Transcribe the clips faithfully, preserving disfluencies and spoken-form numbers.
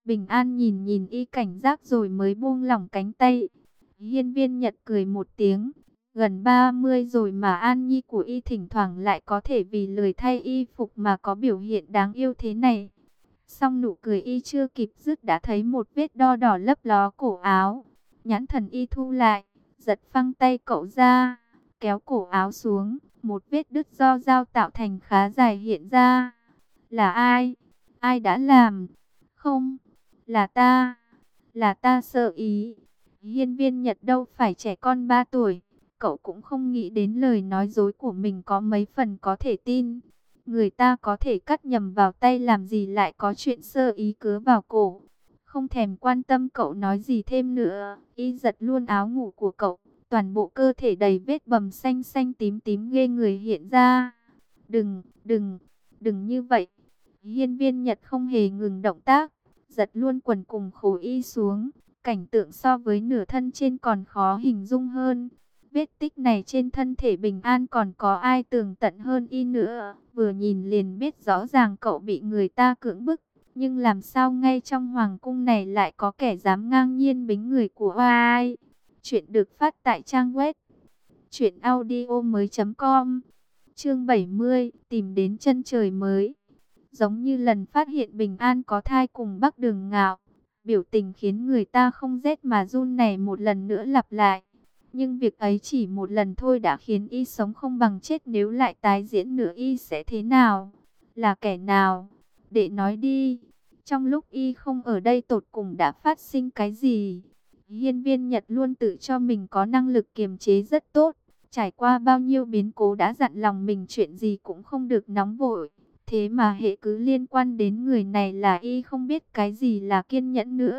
Bình An nhìn nhìn y cảnh giác rồi mới buông lỏng cánh tay. Hiên Viên Nhật cười một tiếng. Gần ba mươi rồi mà An Nhi của y thỉnh thoảng lại có thể vì lười thay y phục mà có biểu hiện đáng yêu thế này. Song nụ cười y chưa kịp dứt đã thấy một vết đo đỏ lấp ló cổ áo. Nhãn thần y thu lại, giật phăng tay cậu ra, kéo cổ áo xuống. Một vết đứt do dao tạo thành khá dài hiện ra. Là ai? Ai đã làm? Không, là ta. Là ta sơ ý. Hiên Viên Nhật đâu phải trẻ con ba tuổi. Cậu cũng không nghĩ đến lời nói dối của mình có mấy phần có thể tin. Người ta có thể cắt nhầm vào tay làm gì lại có chuyện sơ ý cứa vào cổ. Không thèm quan tâm cậu nói gì thêm nữa. Y giật luôn áo ngủ của cậu. Toàn bộ cơ thể đầy vết bầm xanh xanh tím tím ghê người hiện ra. Đừng, đừng, đừng như vậy. Hiên Viên Nhật không hề ngừng động tác. Giật luôn quần cùng khố y xuống. Cảnh tượng so với nửa thân trên còn khó hình dung hơn. Vết tích này trên thân thể Bình An còn có ai tường tận hơn y nữa. Vừa nhìn liền biết rõ ràng cậu bị người ta cưỡng bức. Nhưng làm sao ngay trong hoàng cung này lại có kẻ dám ngang nhiên bính người của ai? Chuyện được phát tại trang web truyện audio mới chấm com. Chương bảy mươi, tìm đến chân trời mới. Giống như lần phát hiện Bình An có thai cùng Bắc Đường Ngạo, biểu tình khiến người ta không rét mà run này một lần nữa lặp lại. Nhưng việc ấy chỉ một lần thôi đã khiến y sống không bằng chết, nếu lại tái diễn nữa y sẽ thế nào? Là kẻ nào? Để nói đi. Trong lúc y không ở đây tột cùng đã phát sinh cái gì? Hiên Viên Nhật luôn tự cho mình có năng lực kiềm chế rất tốt. Trải qua bao nhiêu biến cố đã dặn lòng mình chuyện gì cũng không được nóng vội. Thế mà hệ cứ liên quan đến người này là y không biết cái gì là kiên nhẫn nữa.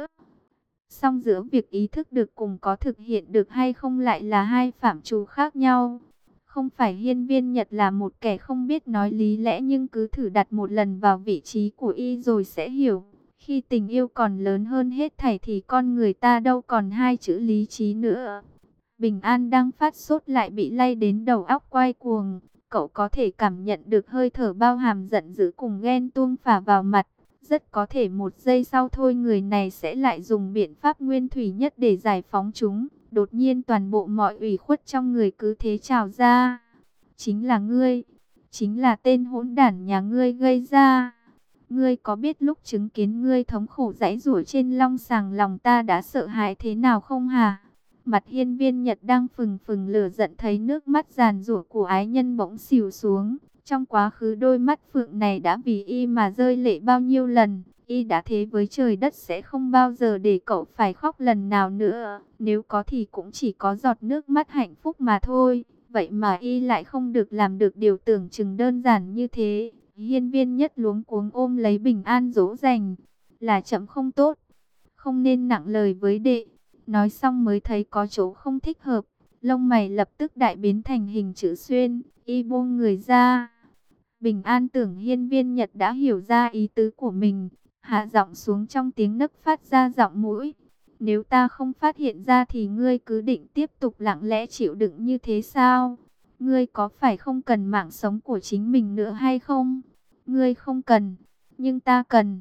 Song giữa việc ý thức được cùng có thực hiện được hay không lại là hai phạm trù khác nhau. Không phải Hiên Viên Nhật là một kẻ không biết nói lý lẽ, nhưng cứ thử đặt một lần vào vị trí của y rồi sẽ hiểu. Khi tình yêu còn lớn hơn hết thảy thì con người ta đâu còn hai chữ lý trí nữa. Bình An đang phát sốt lại bị lay đến đầu óc quay cuồng. Cậu có thể cảm nhận được hơi thở bao hàm giận dữ cùng ghen tuông phả vào mặt. Rất có thể một giây sau thôi người này sẽ lại dùng biện pháp nguyên thủy nhất để giải phóng chúng. Đột nhiên toàn bộ mọi ủy khuất trong người cứ thế trào ra. Chính là ngươi, chính là tên hỗn đản nhà ngươi gây ra. Ngươi có biết lúc chứng kiến ngươi thống khổ giãy giụa trên long sàng lòng ta đã sợ hãi thế nào không hả? Mặt Hiên Viên Nhật đang phừng phừng lửa giận thấy nước mắt giàn giụa của ái nhân bỗng xỉu xuống. Trong quá khứ đôi mắt phượng này đã vì y mà rơi lệ bao nhiêu lần. Y đã thế với trời đất sẽ không bao giờ để cậu phải khóc lần nào nữa. Nếu có thì cũng chỉ có giọt nước mắt hạnh phúc mà thôi. Vậy mà y lại không được làm được điều tưởng chừng đơn giản như thế. Hiên Viên Nhất luống cuống ôm lấy Bình An dỗ dành. Là chậm không tốt, không nên nặng lời với đệ. Nói xong mới thấy có chỗ không thích hợp. Lông mày lập tức đại biến thành hình chữ xuyên. Y buông người ra. Bình An tưởng Hiên Viên Nhật đã hiểu ra ý tứ của mình. Hạ giọng xuống trong tiếng nấc phát ra giọng mũi. Nếu ta không phát hiện ra thì ngươi cứ định tiếp tục lặng lẽ chịu đựng như thế sao? Ngươi có phải không cần mạng sống của chính mình nữa hay không? Ngươi không cần, nhưng ta cần.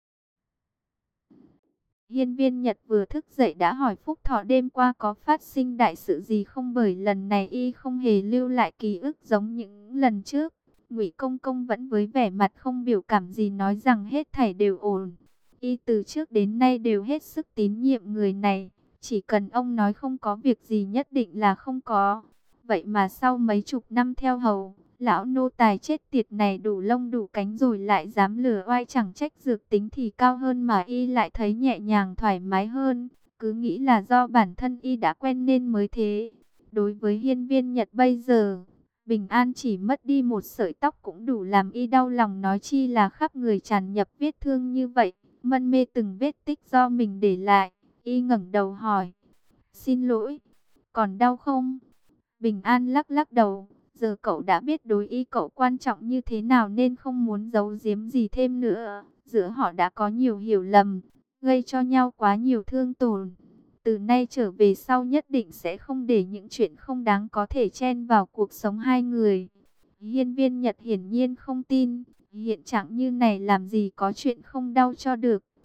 Hiên Viên Nhật vừa thức dậy đã hỏi Phúc Thọ đêm qua có phát sinh đại sự gì không, bởi lần này y không hề lưu lại ký ức giống những lần trước. Ngụy Công Công vẫn với vẻ mặt không biểu cảm gì nói rằng hết thảy đều ổn. Y từ trước đến nay đều hết sức tín nhiệm người này, chỉ cần ông nói không có việc gì nhất định là không có. Vậy mà sau mấy chục năm theo hầu, lão nô tài chết tiệt này đủ lông đủ cánh rồi lại dám lừa oai, chẳng trách dược tính thì cao hơn mà y lại thấy nhẹ nhàng thoải mái hơn. Cứ nghĩ là do bản thân y đã quen nên mới thế. Đối với Hiên Viên Nhật bây giờ, Bình An chỉ mất đi một sợi tóc cũng đủ làm y đau lòng, nói chi là khắp người tràn nhập vết thương như vậy, mân mê từng vết tích do mình để lại. Y ngẩng đầu hỏi, xin lỗi, còn đau không? Bình An lắc lắc đầu, giờ cậu đã biết đối y cậu quan trọng như thế nào nên không muốn giấu giếm gì thêm nữa. Giữa họ đã có nhiều hiểu lầm, gây cho nhau quá nhiều thương tổn. Từ nay trở về sau nhất định sẽ không để những chuyện không đáng có thể chen vào cuộc sống hai người. Hiên Viên Nhật hiển nhiên không tin, hiện trạng như này làm gì có chuyện không đau cho được.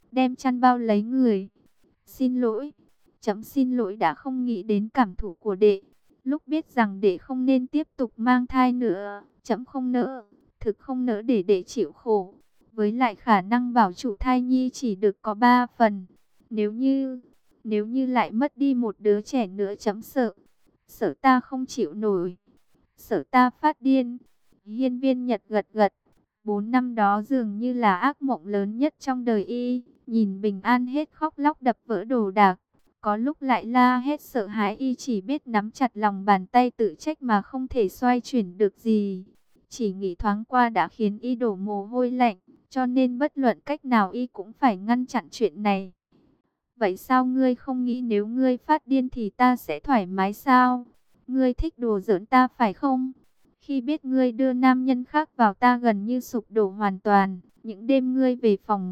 đem chăn bao lấy người. Xin lỗi, chấm xin lỗi đã không nghĩ đến cảm thụ của đệ. Lúc biết rằng đệ không nên tiếp tục mang thai nữa, chấm không nỡ, thực không nỡ để đệ chịu khổ. Với lại khả năng bảo trụ thai nhi chỉ được có ba phần. Nếu như, nếu như lại mất đi một đứa trẻ nữa chấm sợ. Sợ ta không chịu nổi. Sợ ta phát điên. Hiên Viên Nhật gật gật. Bốn năm đó dường như là ác mộng lớn nhất trong đời y. Nhìn Bình An hết khóc lóc đập vỡ đồ đạc. Có lúc lại la hết sợ hãi, y chỉ biết nắm chặt lòng bàn tay tự trách mà không thể xoay chuyển được gì. Chỉ nghĩ thoáng qua đã khiến y đổ mồ hôi lạnh. Cho nên bất luận cách nào y cũng phải ngăn chặn chuyện này. Vậy sao ngươi không nghĩ nếu ngươi phát điên thì ta sẽ thoải mái sao? Ngươi thích đùa giỡn ta phải không? Khi biết ngươi đưa nam nhân khác vào ta gần như sụp đổ hoàn toàn. Những đêm ngươi về phòng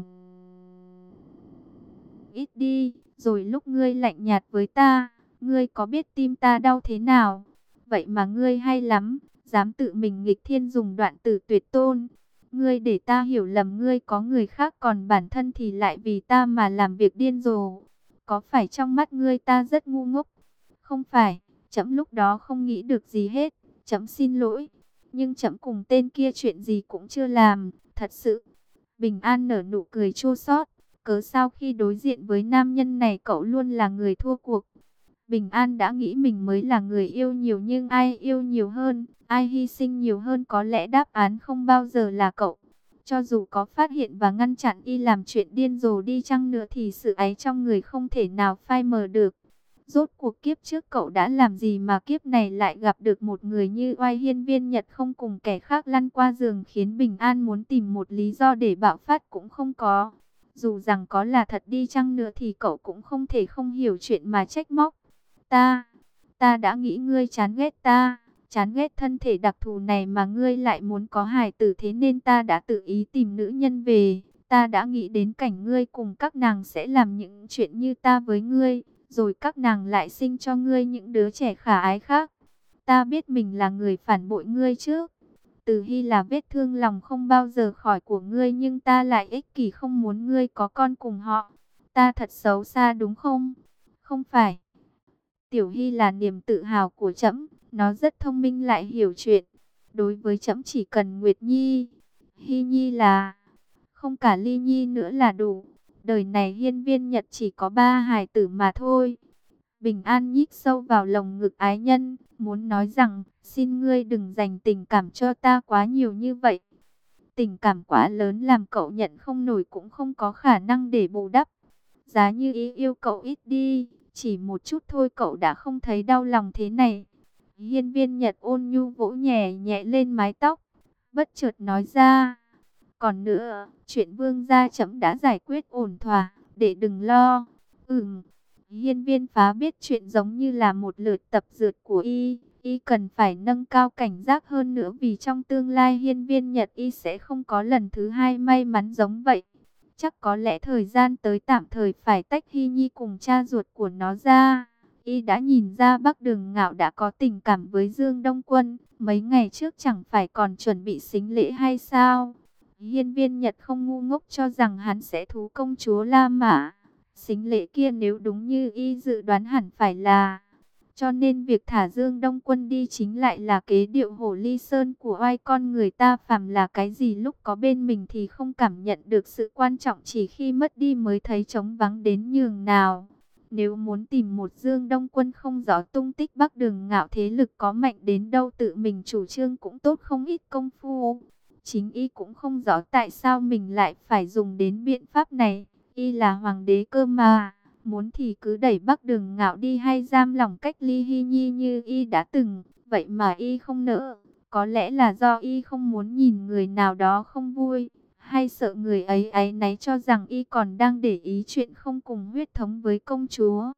ít đi, rồi lúc ngươi lạnh nhạt với ta, ngươi có biết tim ta đau thế nào? Vậy mà ngươi hay lắm, dám tự mình nghịch thiên dùng đoạn tử tuyệt tôn. Ngươi để ta hiểu lầm ngươi có người khác, còn bản thân thì lại vì ta mà làm việc điên rồ. Có phải trong mắt ngươi ta rất ngu ngốc? Không phải, trẫm lúc đó không nghĩ được gì hết, trẫm xin lỗi. Nhưng trẫm cùng tên kia chuyện gì cũng chưa làm, thật sự. Bình An nở nụ cười chua xót. Cớ sao khi đối diện với nam nhân này cậu luôn là người thua cuộc? Bình An đã nghĩ mình mới là người yêu nhiều, nhưng ai yêu nhiều hơn, ai hy sinh nhiều hơn, có lẽ đáp án không bao giờ là cậu. Cho dù có phát hiện và ngăn chặn y làm chuyện điên rồ đi chăng nữa thì sự ấy trong người không thể nào phai mờ được. Rốt cuộc kiếp trước cậu đã làm gì mà kiếp này lại gặp được một người như Oai Hiên Viên Nhật, không cùng kẻ khác lăn qua giường, khiến Bình An muốn tìm một lý do để bạo phát cũng không có. Dù rằng có là thật đi chăng nữa thì cậu cũng không thể không hiểu chuyện mà trách móc. Ta, ta đã nghĩ ngươi chán ghét ta, chán ghét thân thể đặc thù này mà ngươi lại muốn có hài tử, thế nên ta đã tự ý tìm nữ nhân về. Ta đã nghĩ đến cảnh ngươi cùng các nàng sẽ làm những chuyện như ta với ngươi, rồi các nàng lại sinh cho ngươi những đứa trẻ khả ái khác. Ta biết mình là người phản bội ngươi trước. Từ Hy là vết thương lòng không bao giờ khỏi của ngươi, nhưng ta lại ích kỷ không muốn ngươi có con cùng họ. Ta thật xấu xa đúng không? Không phải. Tiểu Hy là niềm tự hào của trẫm, nó rất thông minh lại hiểu chuyện. Đối với trẫm chỉ cần Nguyệt Nhi, Hy Nhi là, không cả Ly Nhi nữa là đủ. Đời này Hiên Viên Nhật chỉ có ba hài tử mà thôi. Bình An nhích sâu vào lồng ngực ái nhân, muốn nói rằng, xin ngươi đừng dành tình cảm cho ta quá nhiều như vậy. Tình cảm quá lớn làm cậu nhận không nổi, cũng không có khả năng để bù đắp. Giá như ý yêu cậu ít đi, chỉ một chút thôi cậu đã không thấy đau lòng thế này. Hiên Viên Nhật ôn nhu vỗ nhẹ nhẹ lên mái tóc, bất chợt nói ra. Còn nữa, chuyện vương gia trẫm đã giải quyết ổn thỏa, để đừng lo. Ừm. Hiên Viên Phá biết chuyện giống như là một lượt tập dượt của y, y cần phải nâng cao cảnh giác hơn nữa, vì trong tương lai Hiên Viên Nhật y sẽ không có lần thứ hai may mắn giống vậy. Chắc có lẽ thời gian tới tạm thời phải tách Hy Nhi cùng cha ruột của nó ra. Y đã nhìn ra Bắc Đường Ngạo đã có tình cảm với Dương Đông Quân, mấy ngày trước chẳng phải còn chuẩn bị sính lễ hay sao? Hiên Viên Nhật không ngu ngốc cho rằng hắn sẽ thú công chúa La Mã. Sính lễ kia nếu đúng như y dự đoán hẳn phải là. Cho nên việc thả Dương Đông Quân đi chính lại là kế điệu hổ ly sơn của oai con người ta. Phàm là cái gì lúc có bên mình thì không cảm nhận được sự quan trọng, chỉ khi mất đi mới thấy trống vắng đến nhường nào. Nếu muốn tìm một Dương Đông Quân không rõ tung tích, Bắc Đường Ngạo thế lực có mạnh đến đâu tự mình chủ trương cũng tốt không ít công phu. Chính y cũng không rõ tại sao mình lại phải dùng đến biện pháp này. Y là hoàng đế cơ mà, muốn thì cứ đẩy Bắc Đường Ngạo đi hay giam lỏng cách ly Hy Nhi như y đã từng. Vậy mà y không nỡ, có lẽ là do y không muốn nhìn người nào đó không vui, hay sợ người ấy áy náy cho rằng y còn đang để ý chuyện không cùng huyết thống với công chúa.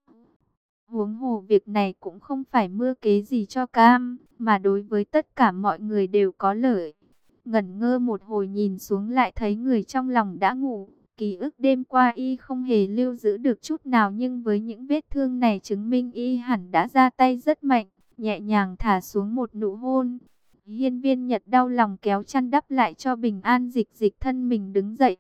Huống hồ việc này cũng không phải mưa kế gì cho cam, mà đối với tất cả mọi người đều có lợi. Ngẩn ngơ một hồi nhìn xuống lại thấy người trong lòng đã ngủ. Ký ức đêm qua y không hề lưu giữ được chút nào, nhưng với những vết thương này chứng minh y hẳn đã ra tay rất mạnh, nhẹ nhàng thả xuống một nụ hôn. Hiên Viên Nhật đau lòng kéo chăn đắp lại cho Bình An, dịch dịch thân mình đứng dậy.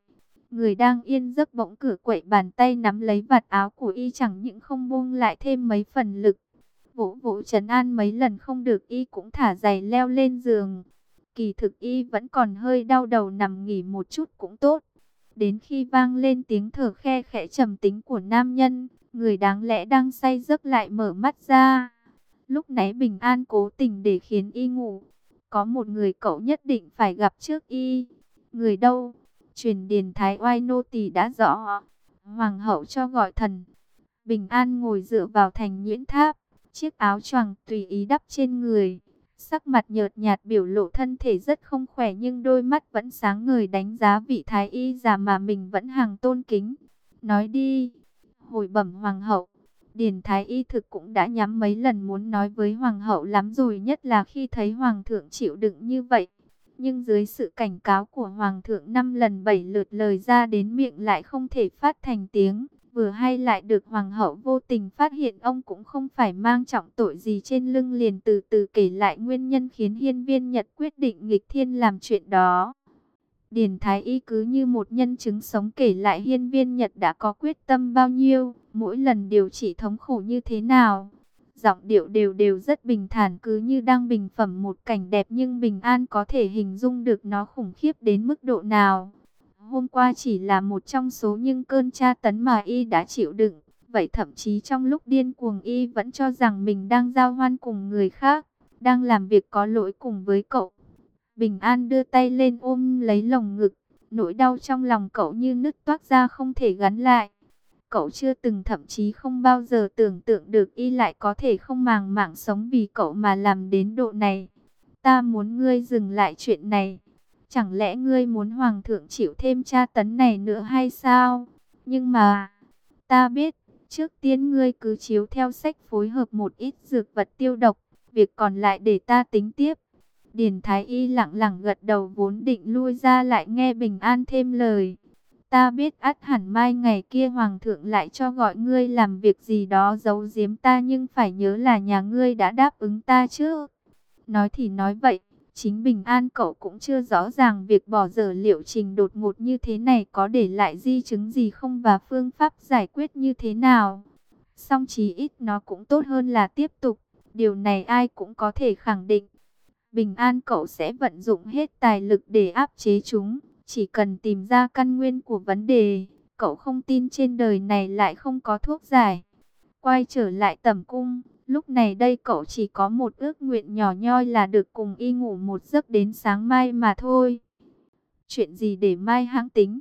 Người đang yên giấc bỗng cử quậy bàn tay nắm lấy vạt áo của y, chẳng những không buông lại thêm mấy phần lực. Vỗ vỗ trấn an mấy lần không được, y cũng thả giày leo lên giường. Kỳ thực y vẫn còn hơi đau đầu, nằm nghỉ một chút cũng tốt. Đến khi vang lên tiếng thở khe khẽ trầm tính của nam nhân, người đáng lẽ đang say giấc lại mở mắt ra. Lúc nãy Bình An cố tình để khiến y ngủ. Có một người cậu nhất định phải gặp trước y. Người đâu? Truyền điền thái oai nô tỳ đã rõ. Hoàng hậu cho gọi thần. Bình An ngồi dựa vào thành nhuyễn tháp, chiếc áo choàng tùy ý đắp trên người. Sắc mặt nhợt nhạt biểu lộ thân thể rất không khỏe, nhưng đôi mắt vẫn sáng ngời đánh giá vị thái y già mà mình vẫn hàng tôn kính. Nói đi. Hồi bẩm hoàng hậu. Điền thái y thực cũng đã nhắm mấy lần muốn nói với hoàng hậu lắm rồi, nhất là khi thấy hoàng thượng chịu đựng như vậy. Nhưng dưới sự cảnh cáo của hoàng thượng năm lần bảy lượt, lời ra đến miệng lại không thể phát thành tiếng. Vừa hay lại được hoàng hậu vô tình phát hiện ông cũng không phải mang trọng tội gì trên lưng, liền từ từ kể lại nguyên nhân khiến Hiên Viên Nhật quyết định nghịch thiên làm chuyện đó. Điền thái y cứ như một nhân chứng sống kể lại Hiên Viên Nhật đã có quyết tâm bao nhiêu, mỗi lần điều trị thống khổ như thế nào. Giọng điệu đều đều rất bình thản, cứ như đang bình phẩm một cảnh đẹp, nhưng Bình An có thể hình dung được nó khủng khiếp đến mức độ nào. Hôm qua chỉ là một trong số những cơn tra tấn mà y đã chịu đựng. Vậy thậm chí trong lúc điên cuồng y vẫn cho rằng mình đang giao hoan cùng người khác, đang làm việc có lỗi cùng với cậu. Bình An đưa tay lên ôm lấy lồng ngực, nỗi đau trong lòng cậu như nứt toác ra không thể gắn lại. Cậu chưa từng, thậm chí không bao giờ tưởng tượng được y lại có thể không màng mạng sống vì cậu mà làm đến độ này. Ta muốn ngươi dừng lại chuyện này. Chẳng lẽ ngươi muốn hoàng thượng chịu thêm tra tấn này nữa hay sao? Nhưng mà, ta biết, trước tiên ngươi cứ chiếu theo sách phối hợp một ít dược vật tiêu độc, việc còn lại để ta tính tiếp. Điền Thái Y lặng lặng gật đầu, vốn định lui ra lại nghe Bình An thêm lời. Ta biết ắt hẳn mai ngày kia hoàng thượng lại cho gọi ngươi làm việc gì đó giấu giếm ta, nhưng phải nhớ là nhà ngươi đã đáp ứng ta chứ. Nói thì nói vậy, chính Bình An cậu cũng chưa rõ ràng việc bỏ dở liệu trình đột ngột như thế này có để lại di chứng gì không và phương pháp giải quyết như thế nào. Song chí ít nó cũng tốt hơn là tiếp tục, điều này ai cũng có thể khẳng định. Bình An cậu sẽ vận dụng hết tài lực để áp chế chúng, chỉ cần tìm ra căn nguyên của vấn đề. Cậu không tin trên đời này lại không có thuốc giải. Quay trở lại tẩm cung, lúc này đây cậu chỉ có một ước nguyện nhỏ nhoi là được cùng y ngủ một giấc đến sáng mai mà thôi. Chuyện gì để mai hãng tính.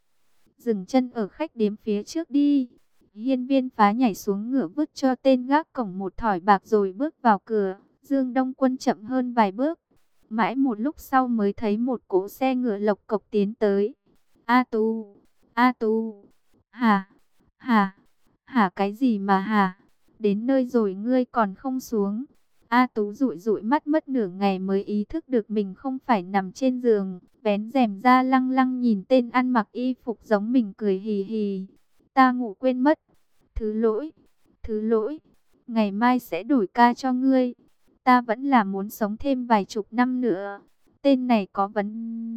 Dừng chân ở khách điếm phía trước đi. Hiên Viên Phá nhảy xuống ngựa, vứt cho tên gác cổng một thỏi bạc rồi bước vào cửa. Dương Đông Quân chậm hơn vài bước. Mãi một lúc sau mới thấy một cỗ xe ngựa lộc cộc tiến tới. A Tu, A Tu, hả, hả, hả cái gì mà hả? Đến nơi rồi ngươi còn không xuống. A Tú dụi dụi mắt, mất nửa ngày mới ý thức được mình không phải nằm trên giường. Vén rèm ra lăng lăng nhìn tên ăn mặc y phục giống mình, cười hì hì. Ta ngủ quên mất. Thứ lỗi, thứ lỗi. Ngày mai sẽ đổi ca cho ngươi. Ta vẫn là muốn sống thêm vài chục năm nữa. Tên này có vấn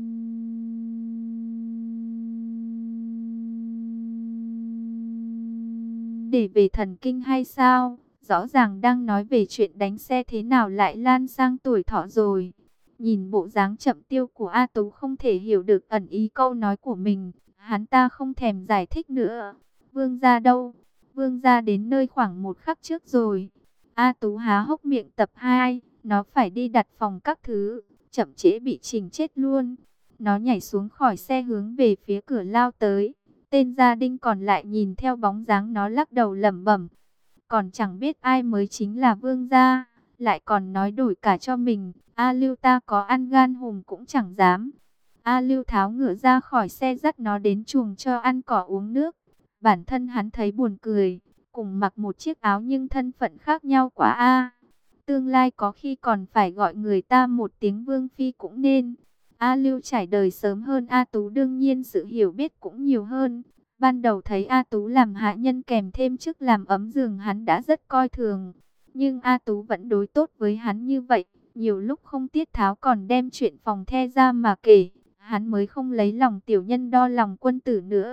đề về thần kinh hay sao? Rõ ràng đang nói về chuyện đánh xe thế nào lại lan sang tuổi thọ rồi. Nhìn bộ dáng chậm tiêu của A Tú không thể hiểu được ẩn ý câu nói của mình. Hắn ta không thèm giải thích nữa. Vương gia đâu? Vương gia đến nơi khoảng một khắc trước rồi. A Tú há hốc miệng. Tập hai, nó phải đi đặt phòng các thứ, chậm trễ bị Trình chết luôn. Nó nhảy xuống khỏi xe hướng về phía cửa lao tới. Tên gia đinh còn lại nhìn theo bóng dáng nó lắc đầu lẩm bẩm. Còn chẳng biết ai mới chính là vương gia, lại còn nói đổi cả cho mình. A Lưu ta có ăn gan hùm cũng chẳng dám. A Lưu tháo ngựa ra khỏi xe, dắt nó đến chuồng cho ăn cỏ uống nước. Bản thân hắn thấy buồn cười, cùng mặc một chiếc áo nhưng thân phận khác nhau quá a. Tương lai có khi còn phải gọi người ta một tiếng vương phi cũng nên. A Lưu trải đời sớm hơn A Tú, đương nhiên sự hiểu biết cũng nhiều hơn. Ban đầu thấy A Tú làm hạ nhân kèm thêm chức làm ấm giường, hắn đã rất coi thường. Nhưng A Tú vẫn đối tốt với hắn như vậy, nhiều lúc không tiết tháo còn đem chuyện phòng the ra mà kể. hắn mới không lấy lòng tiểu nhân đo lòng quân tử nữa.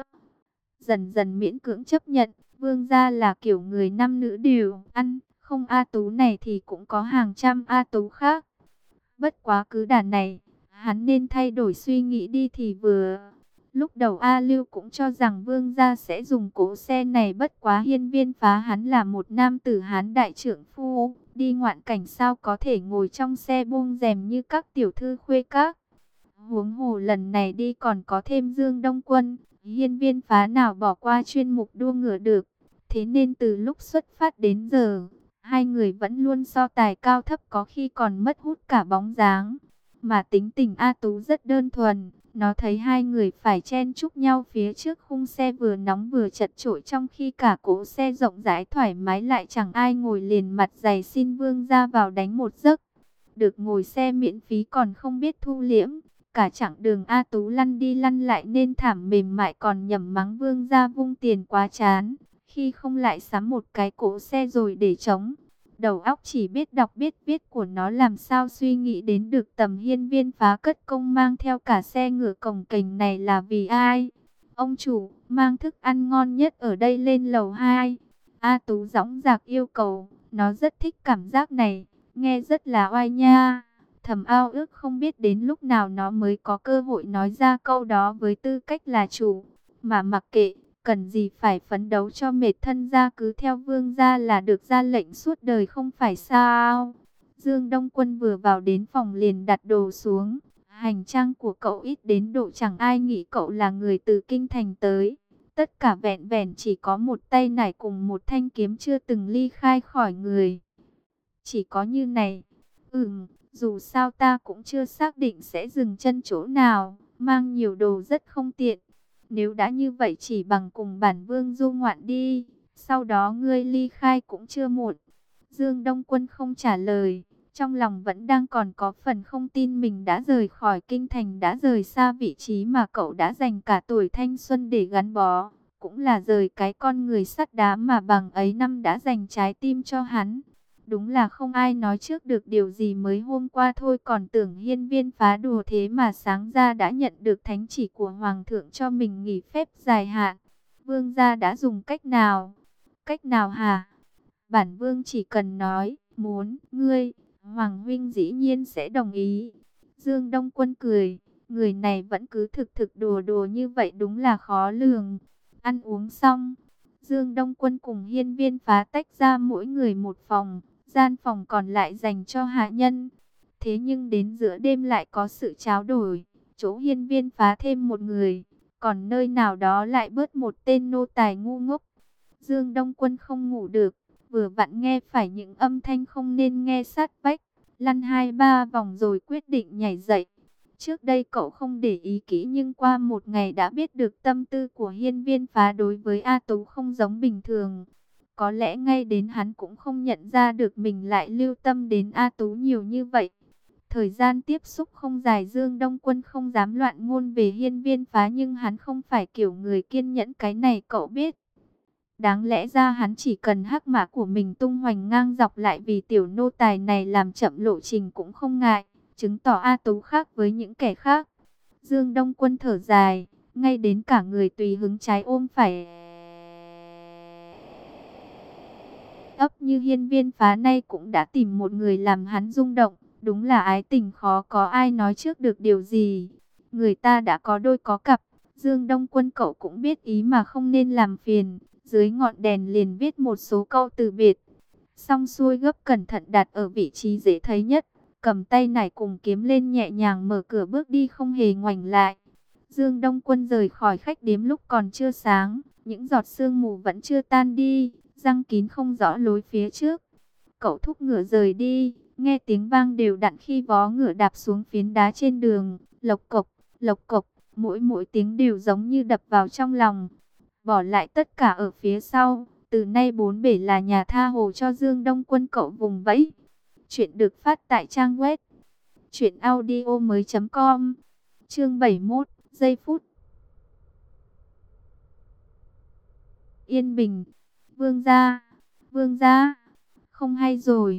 Dần dần miễn cưỡng chấp nhận, Vương gia là kiểu người nam nữ đều ăn, không A Tú này thì cũng có hàng trăm A Tú khác. Bất quá cứ đà này, hắn nên thay đổi suy nghĩ đi thì vừa. Lúc đầu A Lưu cũng cho rằng Vương gia sẽ dùng cỗ xe này, bất quá Hiên Viên Phá hắn là một nam tử Hán đại trượng phu, đi ngoạn cảnh sao có thể ngồi trong xe buông rèm như các tiểu thư khuê các. Huống hồ lần này đi còn có thêm Dương Đông Quân, Hiên Viên Phá nào bỏ qua chuyên mục đua ngựa được. Thế nên từ lúc xuất phát đến giờ, hai người vẫn luôn so tài cao thấp, có khi còn mất hút cả bóng dáng. Mà tính tình A Tú rất đơn thuần, nó thấy hai người phải chen chúc nhau phía trước khung xe vừa nóng vừa chật chội, trong khi cả cỗ xe rộng rãi thoải mái lại chẳng ai ngồi, liền mặt dày xin Vương gia vào đánh một giấc. Được ngồi xe miễn phí còn không biết thu liễm, cả chặng đường A Tú lăn đi lăn lại nên thảm mềm mại, còn nhầm mắng Vương gia vung tiền quá chán, khi không lại sắm một cái cỗ xe rồi để trống. Đầu óc chỉ biết đọc biết viết của nó làm sao suy nghĩ đến được tầm Hiên Viên Phá cất công mang theo cả xe ngựa cồng kềnh này là vì ai. Ông chủ, mang thức ăn ngon nhất ở đây lên lầu hai. A Tú dõng dạc yêu cầu, nó rất thích cảm giác này, nghe rất là oai nha. Thầm ao ước không biết đến lúc nào nó mới có cơ hội nói ra câu đó với tư cách là chủ. Mà mặc kệ, cần gì phải phấn đấu cho mệt thân ra, cứ theo Vương gia là được, ra lệnh suốt đời không phải sao. Dương Đông Quân vừa vào đến phòng liền đặt đồ xuống. Hành trang của cậu ít đến độ chẳng ai nghĩ cậu là người từ kinh thành tới. Tất cả vẹn vẹn chỉ có một tay nải cùng một thanh kiếm chưa từng ly khai khỏi người. Chỉ có như này. Ừm, dù sao ta cũng chưa xác định sẽ dừng chân chỗ nào. Mang nhiều đồ rất không tiện. Nếu đã như vậy chỉ bằng cùng bản vương du ngoạn đi. Sau đó ngươi ly khai cũng chưa muộn. Dương Đông Quân không trả lời. Trong lòng vẫn đang còn có phần không tin mình đã rời khỏi kinh thành, đã rời xa vị trí mà cậu đã dành cả tuổi thanh xuân để gắn bó. Cũng là rời cái con người sắt đá mà bằng ấy năm đã dành trái tim cho hắn. Đúng là không ai nói trước được điều gì, mới hôm qua thôi còn tưởng Hiên Viên Phá đùa, thế mà sáng ra đã nhận được thánh chỉ của Hoàng thượng cho mình nghỉ phép dài hạn. Vương gia đã dùng cách nào? Cách nào hả? Bản vương chỉ cần nói, muốn, ngươi, Hoàng huynh dĩ nhiên sẽ đồng ý. Dương Đông Quân cười, người này vẫn cứ thực thực đùa đùa như vậy đúng là khó lường. Ăn uống xong, Dương Đông Quân cùng Hiên Viên Phá tách ra mỗi người một phòng, gian phòng còn lại dành cho hạ nhân. Thế nhưng đến giữa đêm lại có sự tráo đổi, chỗ Hiên Viên Phá thêm một người, còn nơi nào đó lại bớt một tên nô tài ngu ngốc. Dương Đông Quân không ngủ được, vừa vặn nghe phải những âm thanh không nên nghe sát vách, lăn hai ba vòng rồi quyết định nhảy dậy. Trước đây cậu không để ý kỹ, nhưng qua một ngày đã biết được tâm tư của Hiên Viên Phá đối với A Tú không giống bình thường. Có lẽ ngay đến hắn cũng không nhận ra được mình lại lưu tâm đến A Tú nhiều như vậy. Thời gian tiếp xúc không dài, Dương Đông Quân không dám loạn ngôn về Hiên Viên Phá, nhưng hắn không phải kiểu người kiên nhẫn, cái này cậu biết. Đáng lẽ ra hắn chỉ cần hắc mã của mình tung hoành ngang dọc, lại vì tiểu nô tài này làm chậm lộ trình cũng không ngại, chứng tỏ A Tú khác với những kẻ khác. Dương Đông Quân thở dài, ngay đến cả người tùy hứng trái ôm phải ấp như Hiên Viên Phá nay cũng đã tìm một người làm hắn rung động. Đúng là ái tình khó có ai nói trước được điều gì. Người ta đã có đôi có cặp. Dương Đông Quân cậu cũng biết ý mà không nên làm phiền. Dưới ngọn đèn liền viết một số câu từ biệt. Xong xuôi gấp cẩn thận đặt ở vị trí dễ thấy nhất. Cầm tay nải cùng kiếm lên nhẹ nhàng mở cửa bước đi, không hề ngoảnh lại. Dương Đông Quân rời khỏi khách điếm lúc còn chưa sáng. Những giọt sương mù vẫn chưa tan đi, răng kín không rõ lối phía trước. Cậu thúc ngựa rời đi, nghe tiếng vang đều đặn khi vó ngựa đạp xuống phiến đá trên đường. Lộc cộc, lộc cộc, mỗi mỗi tiếng đều giống như đập vào trong lòng. Bỏ lại tất cả ở phía sau, từ nay bốn bể là nhà tha hồ cho Dương Đông Quân cậu vùng vẫy. Chuyện được phát tại trang web truyện audio mới chấm com. Chương bảy mươi mốt, giây phút. Yên Bình. Vương gia, vương gia, không hay rồi.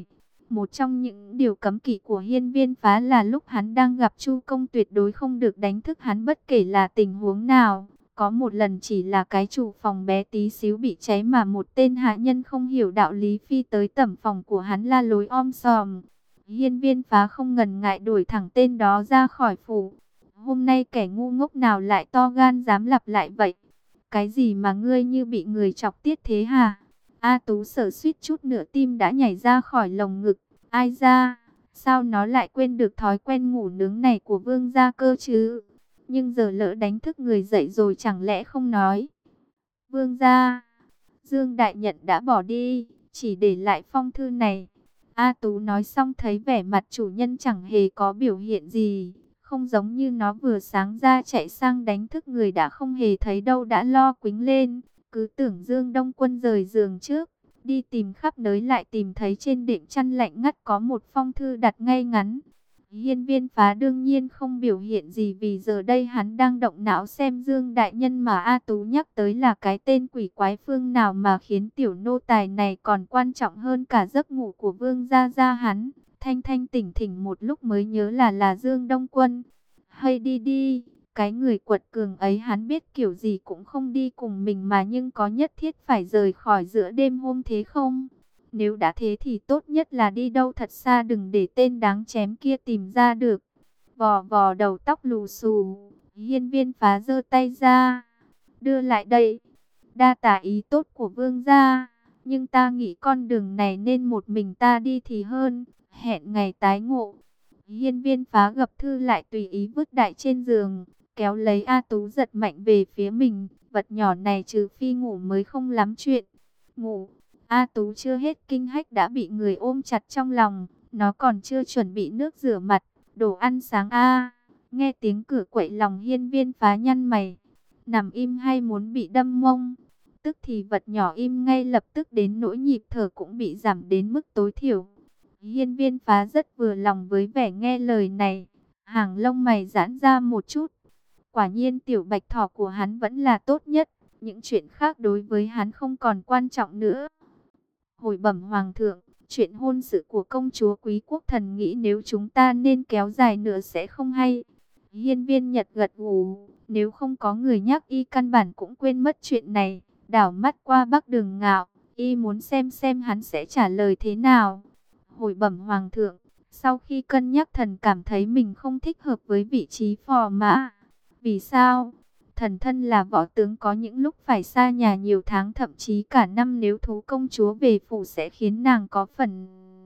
Một trong những điều cấm kỵ của Hiên Viên Phá là lúc hắn đang gặp Chu Công tuyệt đối không được đánh thức hắn bất kể là tình huống nào. Có một lần chỉ là cái chủ phòng bé tí xíu bị cháy mà một tên hạ nhân không hiểu đạo lý phi tới tẩm phòng của hắn la lối om sòm. Hiên Viên Phá không ngần ngại đuổi thẳng tên đó ra khỏi phủ. Hôm nay kẻ ngu ngốc nào lại to gan dám lặp lại vậy? Cái gì mà ngươi như bị người chọc tiết thế hả? A Tú Sở suýt chút nữa tim đã nhảy ra khỏi lồng ngực. Ai ra? Sao nó lại quên được thói quen ngủ nướng này của vương gia cơ chứ? Nhưng giờ lỡ đánh thức người dậy rồi chẳng lẽ không nói? Vương gia, Dương Đại Nhận đã bỏ đi, chỉ để lại phong thư này. A Tú nói xong thấy vẻ mặt chủ nhân chẳng hề có biểu hiện gì. Không giống như nó vừa sáng ra chạy sang đánh thức người đã không hề thấy đâu đã lo quính lên. Cứ tưởng Dương Đông Quân rời giường trước, đi tìm khắp nơi lại tìm thấy trên đệm chăn lạnh ngắt có một phong thư đặt ngay ngắn. Hiên Viên Phá đương nhiên không biểu hiện gì vì giờ đây hắn đang động não xem Dương Đại Nhân mà A Tú nhắc tới là cái tên quỷ quái phương nào mà khiến tiểu nô tài này còn quan trọng hơn cả giấc ngủ của Vương Gia Gia hắn. Thanh thanh tỉnh thỉnh một lúc mới nhớ là là Dương Đông Quân. Hay đi đi, cái người quật cường ấy hắn biết kiểu gì cũng không đi cùng mình mà nhưng có nhất thiết phải rời khỏi giữa đêm hôm thế không? Nếu đã thế thì tốt nhất là đi đâu thật xa đừng để tên đáng chém kia tìm ra được. Vò vò đầu tóc lù xù, Hiên Viên Phá giơ tay ra. Đưa lại đây. Đa tả ý tốt của vương gia, nhưng ta nghĩ con đường này nên một mình ta đi thì hơn. Hẹn ngày tái ngộ. Hiên Viên Phá gập thư lại tùy ý vứt đại trên giường, kéo lấy A Tú giật mạnh về phía mình. Vật nhỏ này trừ phi ngủ mới không lắm chuyện. Ngủ. A Tú chưa hết kinh hách đã bị người ôm chặt trong lòng. Nó còn chưa chuẩn bị nước rửa mặt, đồ ăn sáng a. Nghe tiếng cửa quậy lòng Hiên Viên Phá nhăn mày. Nằm im hay muốn bị đâm mông? Tức thì vật nhỏ im ngay lập tức đến nỗi nhịp thở cũng bị giảm đến mức tối thiểu. Hiên Viên Phá rất vừa lòng với vẻ nghe lời này. Hàng lông mày giãn ra một chút. Quả nhiên tiểu bạch thỏ của hắn vẫn là tốt nhất. Những chuyện khác đối với hắn không còn quan trọng nữa. Hồi bẩm hoàng thượng, chuyện hôn sự của công chúa Quý Quốc Thần nghĩ nếu chúng ta nên kéo dài nữa sẽ không hay. Hiên Viên Nhật gật gù, nếu không có người nhắc y căn bản cũng quên mất chuyện này. Đảo mắt qua Bắc Đường Ngạo, y muốn xem xem hắn sẽ trả lời thế nào. Hồi bẩm hoàng thượng, sau khi cân nhắc thần cảm thấy mình không thích hợp với vị trí phò mã. Vì sao? Thần thân là võ tướng có những lúc phải xa nhà nhiều tháng thậm chí cả năm, nếu thú công chúa về phủ sẽ khiến nàng có phần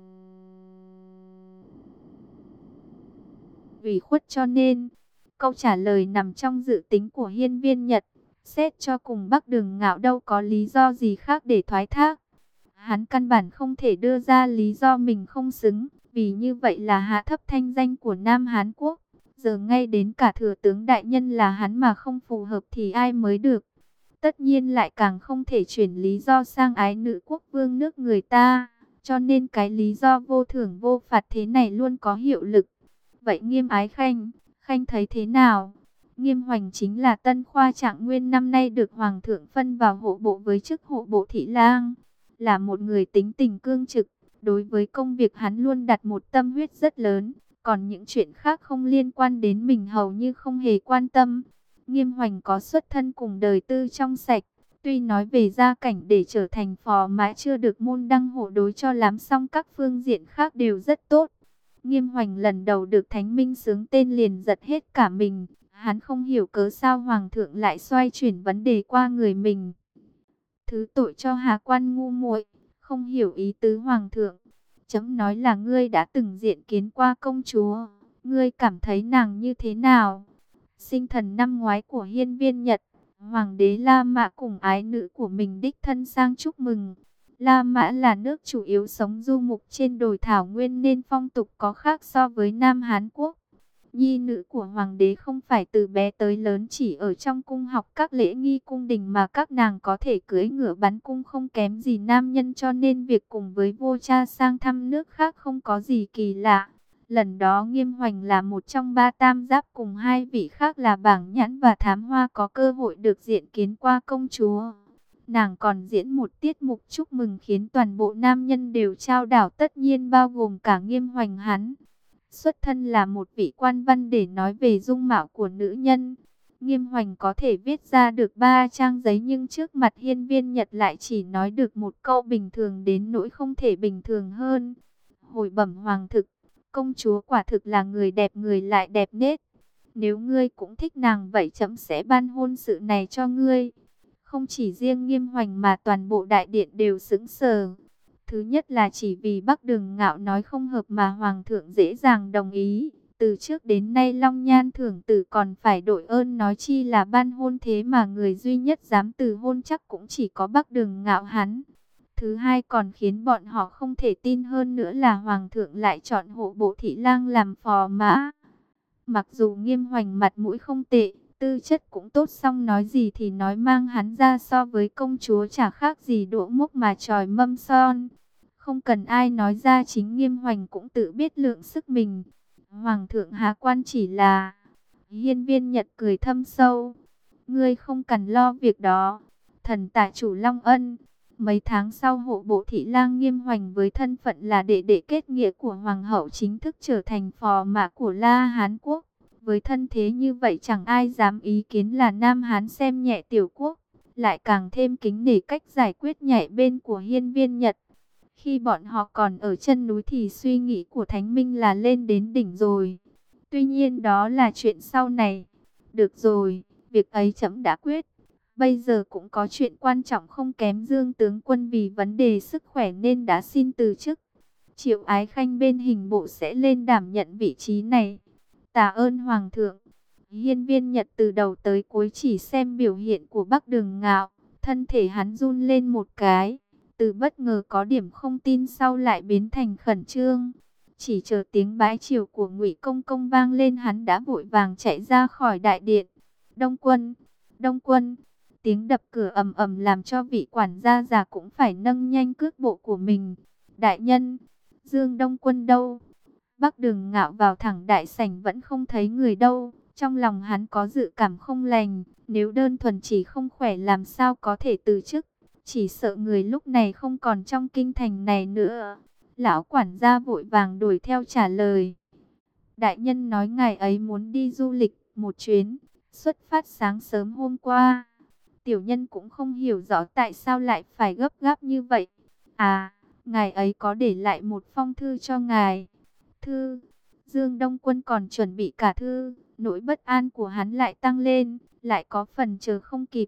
ủy khuất, cho nên câu trả lời nằm trong dự tính của Hiên Viên Nhật. Xét cho cùng Bắc Đường Ngạo đâu có lý do gì khác để thoái thác. Hắn căn bản không thể đưa ra lý do mình không xứng, vì như vậy là hạ thấp thanh danh của Nam Hán Quốc. Giờ ngay đến cả thừa tướng đại nhân là hắn mà không phù hợp thì ai mới được. Tất nhiên lại càng không thể chuyển lý do sang ái nữ quốc vương nước người ta. Cho nên cái lý do vô thưởng vô phạt thế này luôn có hiệu lực. Vậy Nghiêm Ái Khanh, Khanh thấy thế nào? Nghiêm Hoành chính là tân khoa trạng nguyên năm nay được hoàng thượng phân vào hộ bộ với chức hộ bộ thị lang. Là một người tính tình cương trực, đối với công việc hắn luôn đặt một tâm huyết rất lớn. Còn những chuyện khác không liên quan đến mình hầu như không hề quan tâm. Nghiêm Hoành có xuất thân cùng đời tư trong sạch. Tuy nói về gia cảnh để trở thành phò mã chưa được môn đăng hộ đối cho lắm, song các phương diện khác đều rất tốt. Nghiêm Hoành lần đầu được Thánh Minh xướng tên liền giật hết cả mình. Hắn không hiểu cớ sao hoàng thượng lại xoay chuyển vấn đề qua người mình. Thứ tội cho Hà Quan ngu muội, không hiểu ý tứ hoàng thượng. Chấm nói là ngươi đã từng diện kiến qua công chúa, ngươi cảm thấy nàng như thế nào? Sinh thần năm ngoái của Hiên Viên Nhật, hoàng đế La Mã cùng ái nữ của mình đích thân sang chúc mừng. La Mã là nước chủ yếu sống du mục trên đồi thảo nguyên nên phong tục có khác so với Nam Hán Quốc. Nhi nữ của hoàng đế không phải từ bé tới lớn chỉ ở trong cung học các lễ nghi cung đình, mà các nàng có thể cưỡi ngựa bắn cung không kém gì nam nhân, cho nên việc cùng với vua cha sang thăm nước khác không có gì kỳ lạ. Lần đó Nghiêm Hoành là một trong ba tam giáp cùng hai vị khác là Bảng Nhãn và Thám Hoa có cơ hội được diện kiến qua công chúa. Nàng còn diễn một tiết mục chúc mừng khiến toàn bộ nam nhân đều trao đảo, tất nhiên bao gồm cả Nghiêm Hoành hắn. Xuất thân là một vị quan văn để nói về dung mạo của nữ nhân. Nghiêm Hoành có thể viết ra được ba trang giấy, nhưng trước mặt Hiên Viên Nhật lại chỉ nói được một câu bình thường đến nỗi không thể bình thường hơn. Hồi bẩm hoàng thực, công chúa quả thực là người đẹp người lại đẹp nết. Nếu ngươi cũng thích nàng vậy trẫm sẽ ban hôn sự này cho ngươi. Không chỉ riêng Nghiêm Hoành mà toàn bộ đại điện đều sững sờ. Thứ nhất là chỉ vì Bắc Đường Ngạo nói không hợp mà Hoàng thượng dễ dàng đồng ý. Từ trước đến nay Long Nhan Thưởng Tử còn phải đội ơn nói chi là ban hôn, thế mà người duy nhất dám từ hôn chắc cũng chỉ có Bắc Đường Ngạo hắn. Thứ hai còn khiến bọn họ không thể tin hơn nữa là Hoàng thượng lại chọn Hộ Bộ Thị Lang làm phò mã. Mặc dù Nghiêm Hoành mặt mũi không tệ, tư chất cũng tốt, xong nói gì thì nói mang hắn ra so với công chúa chả khác gì đũa múc mà chòi mâm son. Không cần ai nói ra, chính Nghiêm Hoành cũng tự biết lượng sức mình. Hoàng thượng há quan chỉ là... Hiên Viên Nhật cười thâm sâu. Ngươi không cần lo việc đó. Thần tạ chủ Long ân. Mấy tháng sau, Hộ Bộ Thị Lang Nghiêm Hoành với thân phận là đệ đệ kết nghĩa của Hoàng hậu chính thức trở thành phò mã của La Hán Quốc. Với thân thế như vậy chẳng ai dám ý kiến là Nam Hán xem nhẹ tiểu quốc. Lại càng thêm kính nể cách giải quyết nhạy bên của Hiên Viên Nhật. Khi bọn họ còn ở chân núi thì suy nghĩ của Thánh Minh là lên đến đỉnh rồi. Tuy nhiên đó là chuyện sau này. Được rồi, việc ấy trẫm đã quyết. Bây giờ cũng có chuyện quan trọng không kém. Dương tướng quân vì vấn đề sức khỏe nên đã xin từ chức. Triệu Ái Khanh bên hình bộ sẽ lên đảm nhận vị trí này. Tạ ơn Hoàng thượng. Hiên Viên Nhật từ đầu tới cuối chỉ xem biểu hiện của Bắc Đường Ngạo. Thân thể hắn run lên một cái. Từ bất ngờ có điểm không tin sau lại biến thành khẩn trương. Chỉ chờ tiếng bái triều của Ngụy Công Công vang lên, hắn đã vội vàng chạy ra khỏi đại điện. Đông quân, Đông quân. Tiếng đập cửa ầm ầm làm cho vị quản gia già cũng phải nâng nhanh cước bộ của mình. Đại nhân, Dương Đông quân đâu? Bắc Đường Ngạo vào thẳng đại sảnh vẫn không thấy người đâu. Trong lòng hắn có dự cảm không lành. Nếu đơn thuần chỉ không khỏe làm sao có thể từ chức. Chỉ sợ người lúc này không còn trong kinh thành này nữa. Lão quản gia vội vàng đuổi theo trả lời. Đại nhân nói ngài ấy muốn đi du lịch một chuyến. Xuất phát sáng sớm hôm qua. Tiểu nhân cũng không hiểu rõ tại sao lại phải gấp gáp như vậy. À, ngài ấy có để lại một phong thư cho ngài. Thư, Dương Đông Quân còn chuẩn bị cả thư. Nỗi bất an của hắn lại tăng lên, lại có phần chờ không kịp.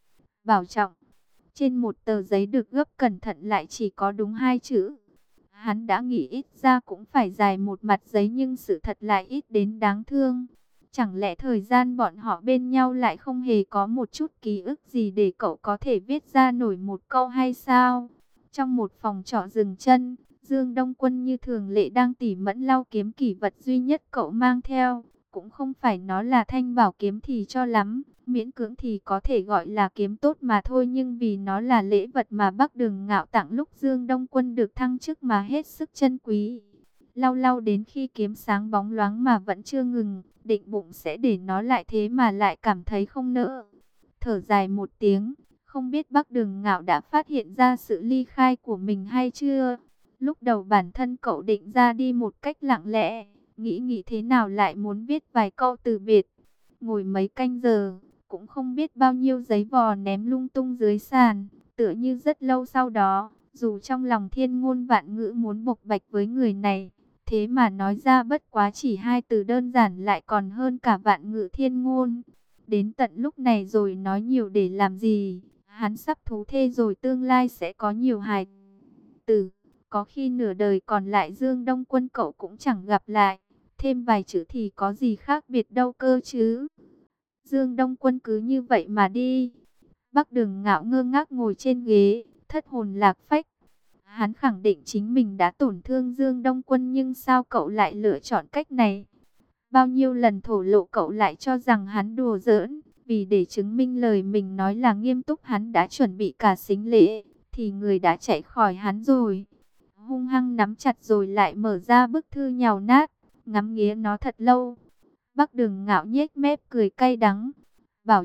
Bảo trọng. Trên một tờ giấy được gấp cẩn thận lại chỉ có đúng hai chữ. Hắn đã nghĩ ít ra cũng phải dài một mặt giấy, nhưng sự thật lại ít đến đáng thương. Chẳng lẽ thời gian bọn họ bên nhau lại không hề có một chút ký ức gì để cậu có thể viết ra nổi một câu hay sao? Trong một phòng trọ dừng chân, Dương Đông Quân như thường lệ đang tỉ mẫn lau kiếm, kỷ vật duy nhất cậu mang theo. Cũng không phải nó là thanh bảo kiếm thì cho lắm, miễn cưỡng thì có thể gọi là kiếm tốt mà thôi, nhưng vì nó là lễ vật mà Bắc Đường Ngạo tặng lúc Dương Đông Quân được thăng chức mà hết sức chân quý. Lau lau đến khi kiếm sáng bóng loáng mà vẫn chưa ngừng, định bụng sẽ để nó lại, thế mà lại cảm thấy không nỡ. Thở dài một tiếng, không biết Bắc Đường Ngạo đã phát hiện ra sự ly khai của mình hay chưa. Lúc đầu bản thân cậu định ra đi một cách lặng lẽ, nghĩ nghĩ thế nào lại muốn viết vài câu từ biệt. Ngồi mấy canh giờ, cũng không biết bao nhiêu giấy vò ném lung tung dưới sàn, tựa như rất lâu sau đó, dù trong lòng thiên ngôn vạn ngữ muốn bộc bạch với người này, thế mà nói ra bất quá chỉ hai từ đơn giản lại còn hơn cả vạn ngữ thiên ngôn. Đến tận lúc này rồi nói nhiều để làm gì, hắn sắp thú thê rồi, tương lai sẽ có nhiều hài tử. Có khi nửa đời còn lại Dương Đông Quân cậu cũng chẳng gặp lại. Thêm vài chữ thì có gì khác biệt đâu cơ chứ. Dương Đông Quân cứ như vậy mà đi. Bắc Đường Ngạo ngơ ngác ngồi trên ghế, thất hồn lạc phách. Hắn khẳng định chính mình đã tổn thương Dương Đông Quân, nhưng sao cậu lại lựa chọn cách này? Bao nhiêu lần thổ lộ cậu lại cho rằng hắn đùa giỡn. Vì để chứng minh lời mình nói là nghiêm túc, hắn đã chuẩn bị cả sính lễ, thì người đã chạy khỏi hắn rồi. Hung hăng nắm chặt rồi lại mở ra bức thư nhàu nát, ngắm nghía nó thật lâu. Bắc Đường Ngạo nhếch mép cười cay đắng. Bảo trọng,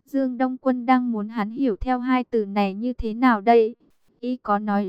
Dương Đông Quân đang muốn hắn hiểu theo hai từ này như thế nào đây? Y có nói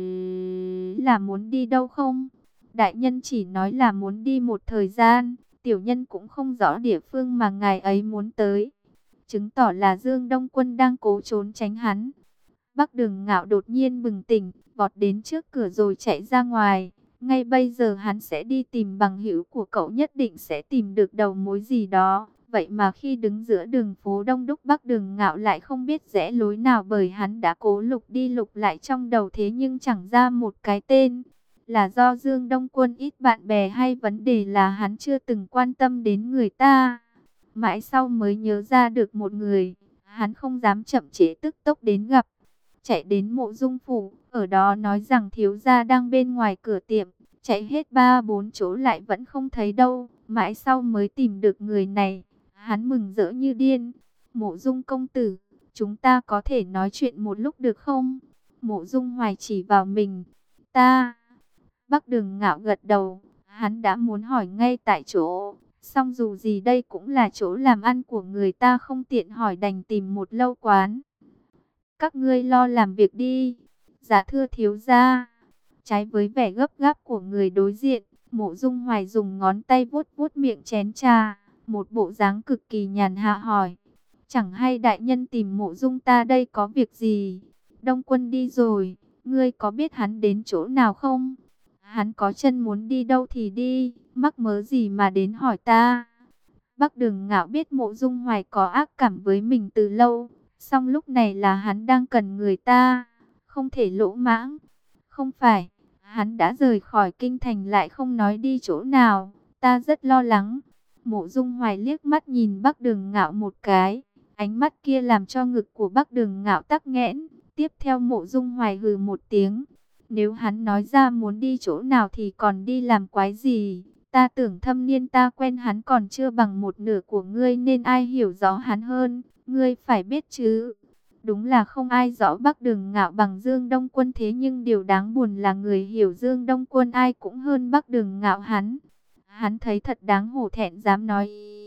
là muốn đi đâu không? Đại nhân chỉ nói là muốn đi một thời gian, tiểu nhân cũng không rõ địa phương mà ngài ấy muốn tới. Chứng tỏ là Dương Đông Quân đang cố trốn tránh hắn. Bắc Đường Ngạo đột nhiên bừng tỉnh, vọt đến trước cửa rồi chạy ra ngoài. Ngay bây giờ hắn sẽ đi tìm bằng hữu của cậu, nhất định sẽ tìm được đầu mối gì đó. Vậy mà khi đứng giữa đường phố đông đúc, Bắc Đường Ngạo lại không biết rẽ lối nào, bởi hắn đã cố lục đi lục lại trong đầu thế nhưng chẳng ra một cái tên. Là do Dương Đông Quân ít bạn bè hay vấn đề là hắn chưa từng quan tâm đến người ta? Mãi sau mới nhớ ra được một người, hắn không dám chậm trễ, tức tốc đến gặp. Chạy đến Mộ Dung phủ, ở đó nói rằng thiếu gia đang bên ngoài cửa tiệm, chạy hết ba bốn chỗ lại vẫn không thấy đâu, mãi sau mới tìm được người này. Hắn mừng rỡ như điên. Mộ Dung công tử, chúng ta có thể nói chuyện một lúc được không? Mộ Dung Hoài chỉ vào mình. Ta. Bắc Đường Ngạo gật đầu, hắn đã muốn hỏi ngay tại chỗ. Song dù gì đây cũng là chỗ làm ăn của người ta, không tiện hỏi, đành tìm một lâu quán. Các ngươi lo làm việc đi. Dạ thưa thiếu gia. Trái với vẻ gấp gáp của người đối diện, Mộ Dung Hoài dùng ngón tay vuốt vuốt miệng chén trà, một bộ dáng cực kỳ nhàn hạ hỏi. Chẳng hay đại nhân tìm Mộ Dung ta đây có việc gì? Đông Quân đi rồi, ngươi có biết hắn đến chỗ nào không? Hắn có chân muốn đi đâu thì đi, mắc mớ gì mà đến hỏi ta? Bắc Đường Ngạo biết Mộ Dung Hoài có ác cảm với mình từ lâu, song lúc này là hắn đang cần người ta, không thể lỗ mãng. Không phải, hắn đã rời khỏi kinh thành lại không nói đi chỗ nào, ta rất lo lắng. Mộ Dung Hoài liếc mắt nhìn Bắc Đường Ngạo một cái, ánh mắt kia làm cho ngực của Bắc Đường Ngạo tắc nghẽn. Tiếp theo Mộ Dung Hoài hừ một tiếng. Nếu hắn nói ra muốn đi chỗ nào thì còn đi làm quái gì? Ta tưởng thâm niên ta quen hắn còn chưa bằng một nửa của ngươi, nên ai hiểu rõ hắn hơn, ngươi phải biết chứ. Đúng là không ai rõ Bắc Đường Ngạo bằng Dương Đông Quân, thế nhưng điều đáng buồn là người hiểu Dương Đông Quân ai cũng hơn Bắc Đường Ngạo hắn. Hắn thấy thật đáng hổ thẹn dám nói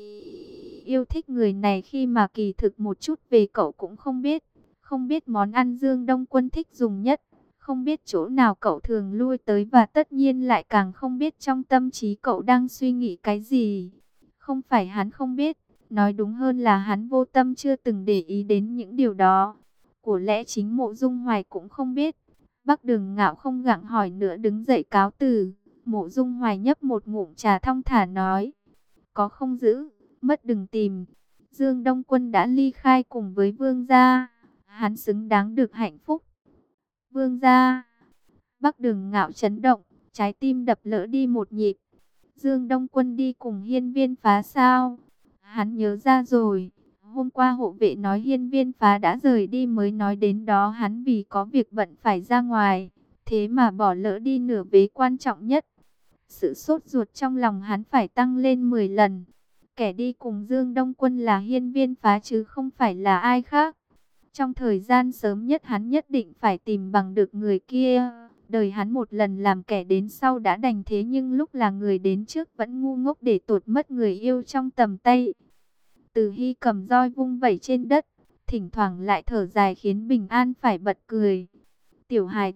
yêu thích người này khi mà kỳ thực một chút về cậu cũng không biết. Không biết món ăn Dương Đông Quân thích dùng nhất, không biết chỗ nào cậu thường lui tới, và tất nhiên lại càng không biết trong tâm trí cậu đang suy nghĩ cái gì. Không phải hắn không biết, nói đúng hơn là hắn vô tâm chưa từng để ý đến những điều đó. Của lẽ chính Mộ Dung Hoài cũng không biết. Bắc Đường Ngạo không gặng hỏi nữa, đứng dậy cáo từ. Mộ Dung Hoài nhấp một ngụm trà thong thả nói. Có không giữ, mất đừng tìm. Dương Đông Quân đã ly khai cùng với vương gia, hắn xứng đáng được hạnh phúc. Vương gia. Bắc Đường Ngạo chấn động, trái tim đập lỡ đi một nhịp. Dương Đông Quân đi cùng Hiên Viên Phá sao? Hắn nhớ ra rồi, hôm qua hộ vệ nói Hiên Viên Phá đã rời đi, mới nói đến đó hắn vì có việc bận phải ra ngoài, thế mà bỏ lỡ đi nửa vế quan trọng nhất. Sự sốt ruột trong lòng hắn phải tăng lên mười lần. Kẻ đi cùng Dương Đông Quân là Hiên Viên Phá chứ không phải là ai khác. Trong thời gian sớm nhất hắn nhất định phải tìm bằng được người kia. Đời hắn một lần làm kẻ đến sau đã đành, thế nhưng lúc là người đến trước vẫn ngu ngốc để tột mất người yêu trong tầm tay. Từ Hy cầm roi vung vẩy trên đất, thỉnh thoảng lại thở dài khiến Bình An phải bật cười. Tiểu hài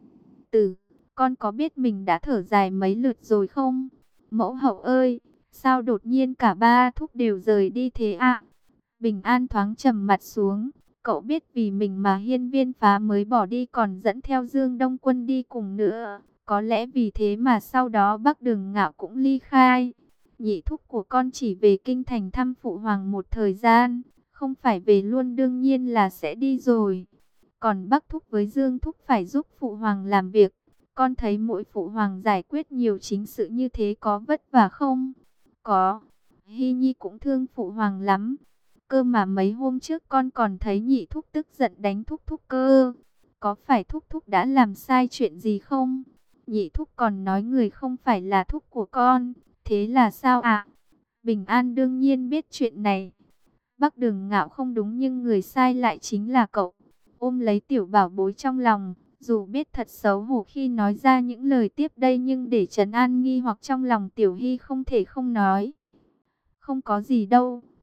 tử, con có biết mình đã thở dài mấy lượt rồi không? Mẫu hậu ơi, sao đột nhiên cả ba thúc đều rời đi thế ạ? Bình An thoáng trầm mặt xuống. Cậu biết vì mình mà Hiên Viên Phá mới bỏ đi, còn dẫn theo Dương Đông Quân đi cùng nữa. Có lẽ vì thế mà sau đó Bắc Đường Ngạo cũng ly khai. Nhị thúc của con chỉ về kinh thành thăm phụ hoàng một thời gian, không phải về luôn, đương nhiên là sẽ đi rồi. Còn Bắc thúc với Dương thúc phải giúp phụ hoàng làm việc. Con thấy mỗi phụ hoàng giải quyết nhiều chính sự như thế có vất vả không? Có. Hy Nhi cũng thương phụ hoàng lắm. Cơ mà mấy hôm trước con còn thấy nhị thúc tức giận đánh thúc thúc cơ. Có phải thúc thúc đã làm sai chuyện gì không? Nhị thúc còn nói người không phải là thúc của con. Thế là sao ạ? Bình An đương nhiên biết chuyện này. Bắc Đường Ngạo không đúng, nhưng người sai lại chính là cậu. Ôm lấy tiểu bảo bối trong lòng, dù biết thật xấu hổ khi nói ra những lời tiếp đây, nhưng để trấn an nghi hoặc trong lòng Tiểu Hy không thể không nói. Không có gì đâu.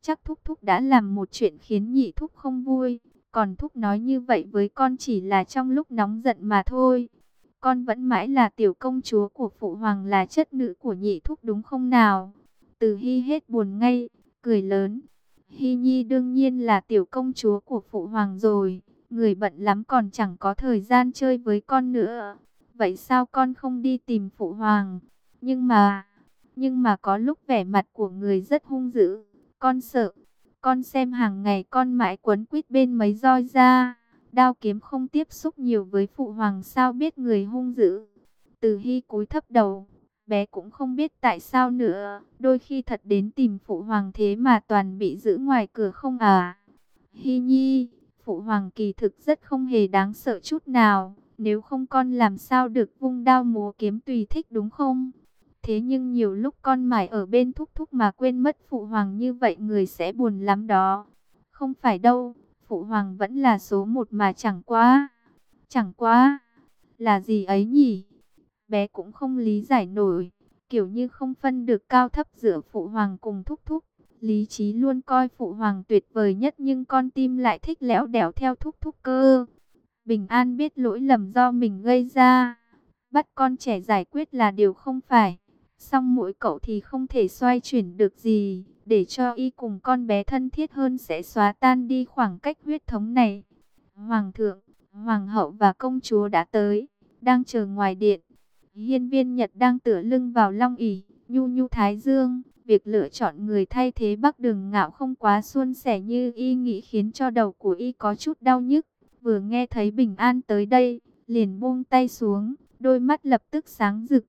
chắc Thúc Thúc đã làm một chuyện khiến nhị Thúc không vui. Còn Thúc nói như vậy với con chỉ là trong lúc nóng giận mà thôi. Con vẫn mãi là tiểu công chúa của Phụ Hoàng, là chất nữ của nhị Thúc đúng không nào? Từ Hy hết buồn ngay, cười lớn. Hy Nhi đương nhiên là tiểu công chúa của Phụ Hoàng rồi. Người bận lắm còn chẳng có thời gian chơi với con nữa. Vậy sao con không đi tìm Phụ Hoàng? Nhưng mà, nhưng mà có lúc vẻ mặt của người rất hung dữ. Con sợ, con xem hàng ngày con mãi quấn quýt bên mấy roi da. Đao kiếm không tiếp xúc nhiều với Phụ Hoàng sao biết người hung dữ. Từ Hy cúi thấp đầu, bé cũng không biết tại sao nữa. Đôi khi thật đến tìm Phụ Hoàng thế mà toàn bị giữ ngoài cửa không à. Hy Nhi, Phụ Hoàng kỳ thực rất không hề đáng sợ chút nào. Nếu không con làm sao được vung đao múa kiếm tùy thích đúng không? Thế nhưng nhiều lúc con mải ở bên Thúc Thúc mà quên mất Phụ Hoàng, như vậy người sẽ buồn lắm đó. Không phải đâu, Phụ Hoàng vẫn là số một mà chẳng quá. Chẳng quá, là gì ấy nhỉ? Bé cũng không lý giải nổi, kiểu như không phân được cao thấp giữa Phụ Hoàng cùng Thúc Thúc. Lý trí luôn coi Phụ Hoàng tuyệt vời nhất nhưng con tim lại thích lẽo đẽo theo Thúc Thúc cơ. Bình An biết lỗi lầm do mình gây ra, bắt con trẻ giải quyết là điều không phải. Song mỗi cậu thì không thể xoay chuyển được gì, để cho y cùng con bé thân thiết hơn sẽ xóa tan đi khoảng cách huyết thống này. Hoàng thượng, Hoàng hậu và công chúa đã tới, đang chờ ngoài điện. Hiên Viên Nhật đang tựa lưng vào long ỷ, nhu nhu thái dương. Việc lựa chọn người thay thế Bắc Đường Ngạo không quá suôn sẻ như y nghĩ, khiến cho đầu của y có chút đau nhức. Vừa nghe thấy Bình An tới đây, liền buông tay xuống, đôi mắt lập tức sáng rực.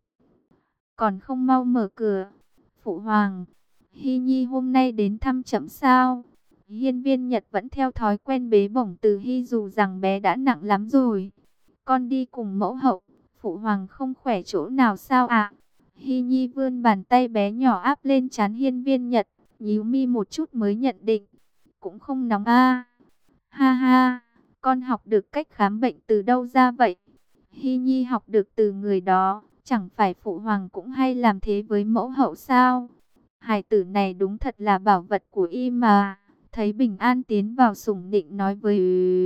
Còn không mau mở cửa. Phụ Hoàng, Hy Nhi hôm nay đến thăm chậm sao? Hiên Viên Nhật vẫn theo thói quen bế bổng Từ Hy dù rằng bé đã nặng lắm rồi. Con đi cùng mẫu hậu, Phụ Hoàng không khỏe chỗ nào sao ạ? Hy Nhi vươn bàn tay bé nhỏ áp lên trán Hiên Viên Nhật, nhíu mi một chút mới nhận định. Cũng không nóng a. Ha ha, con học được cách khám bệnh từ đâu ra vậy? Hy Nhi học được từ người đó, chẳng phải Phụ Hoàng cũng hay làm thế với mẫu hậu sao? Hài tử này đúng thật là bảo vật của y mà. Thấy Bình An tiến vào sủng nịnh nói với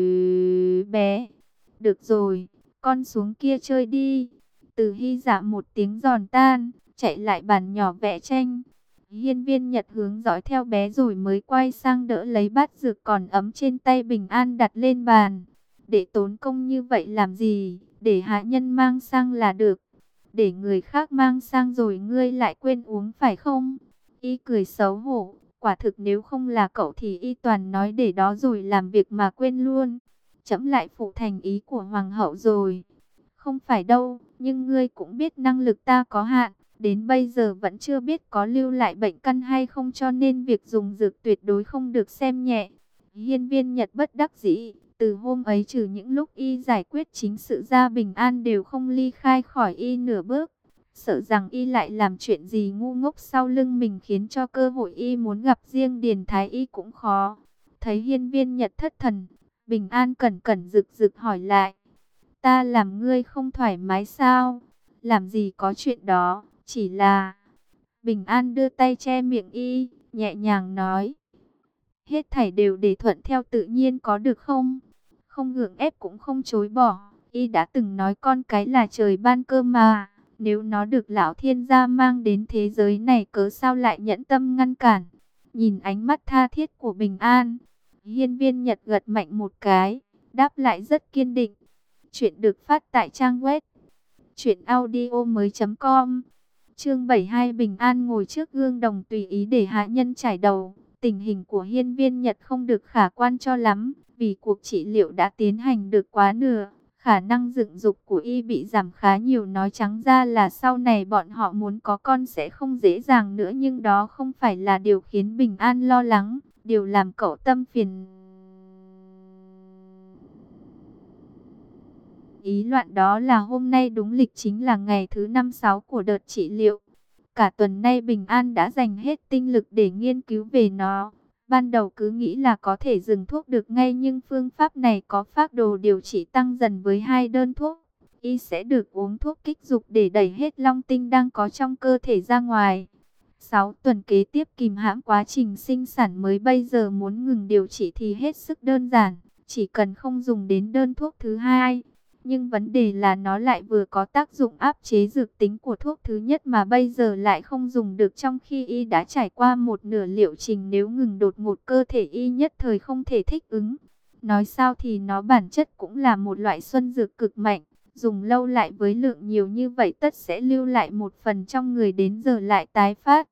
bé. Được rồi, con xuống kia chơi đi. Từ Hy dạ một tiếng giòn tan, chạy lại bàn nhỏ vẽ tranh. Hiên Viên Nhật hướng dõi theo bé rồi mới quay sang đỡ lấy bát dược còn ấm trên tay Bình An đặt lên bàn. Để tốn công như vậy làm gì, để hạ nhân mang sang là được. Để người khác mang sang rồi ngươi lại quên uống phải không? Y cười xấu hổ, quả thực nếu không là cậu thì y toàn nói để đó rồi làm việc mà quên luôn. Chấm lại phụ thành ý của Hoàng hậu rồi. Không phải đâu, nhưng ngươi cũng biết năng lực ta có hạn. Đến bây giờ vẫn chưa biết có lưu lại bệnh căn hay không, cho nên việc dùng dược tuyệt đối không được xem nhẹ. Hiên Viên Nhật bất đắc dĩ, từ hôm ấy trừ những lúc y giải quyết chính sự ra, Bình An đều không ly khai khỏi y nửa bước. Sợ rằng y lại làm chuyện gì ngu ngốc sau lưng mình, khiến cho cơ hội y muốn gặp riêng Điền Thái Y cũng khó. Thấy Hiên Viên Nhật thất thần, Bình An cẩn cẩn rực rực hỏi lại. Ta làm ngươi không thoải mái sao? Làm gì có chuyện đó, chỉ là... Bình An đưa tay che miệng y, nhẹ nhàng nói. Hết thảy đều để thuận theo tự nhiên có được không? Không gượng ép cũng không chối bỏ. Y đã từng nói con cái là trời ban cơ mà. Nếu nó được lão thiên gia mang đến thế giới này cớ sao lại nhẫn tâm ngăn cản. Nhìn ánh mắt tha thiết của Bình An, Hiên Viên Nhật gật mạnh một cái, đáp lại rất kiên định. Chuyện được phát tại trang web truyện audio mới chấm com. Chương bảy mươi hai, Bình An ngồi trước gương đồng tùy ý để hạ nhân chải đầu. Tình hình của Hiên Viên Nhật không được khả quan cho lắm, vì cuộc trị liệu đã tiến hành được quá nửa, khả năng dựng dục của y bị giảm khá nhiều. Nói trắng ra là sau này bọn họ muốn có con sẽ không dễ dàng nữa, nhưng đó không phải là điều khiến Bình An lo lắng, điều làm cậu tâm phiền ý loạn đó là hôm nay đúng lịch chính là ngày thứ năm sáu của đợt trị liệu. Cả tuần nay Bình An đã dành hết tinh lực để nghiên cứu về nó. Ban đầu cứ nghĩ là có thể dừng thuốc được ngay, nhưng phương pháp này có phác đồ điều trị tăng dần với hai đơn thuốc. Y sẽ được uống thuốc kích dục để đẩy hết long tinh đang có trong cơ thể ra ngoài. Sáu tuần kế tiếp kìm hãm quá trình sinh sản mới bây giờ muốn ngừng điều trị thì hết sức đơn giản, chỉ cần không dùng đến đơn thuốc thứ hai. Nhưng vấn đề là nó lại vừa có tác dụng áp chế dược tính của thuốc thứ nhất mà bây giờ lại không dùng được, trong khi y đã trải qua một nửa liệu trình, nếu ngừng đột ngột cơ thể y nhất thời không thể thích ứng. Nói sao thì nó bản chất cũng là một loại xuân dược cực mạnh, dùng lâu lại với lượng nhiều như vậy tất sẽ lưu lại một phần trong người đến giờ lại tái phát.